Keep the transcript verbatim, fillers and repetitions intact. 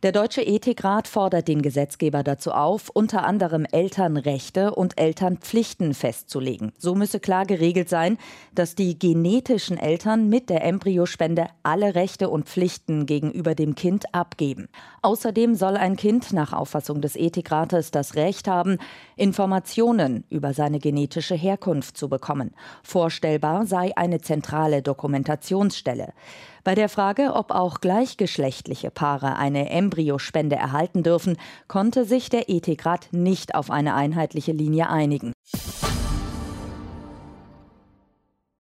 Der Deutsche Ethikrat fordert den Gesetzgeber dazu auf, unter anderem Elternrechte und Elternpflichten festzulegen. So müsse klar geregelt sein, dass die genetischen Eltern mit der Embryospende alle Rechte und Pflichten gegenüber dem Kind abgeben. Außerdem soll ein Kind nach Auffassung des Ethikrates das Recht haben, Informationen über seine genetische Herkunft zu bekommen. Vorstellbar sei eine zentrale Dokumentationsstelle. Bei der Frage, ob auch gleichgeschlechtliche Paare eine Embryospende erhalten dürfen, konnte sich der Ethikrat nicht auf eine einheitliche Linie einigen.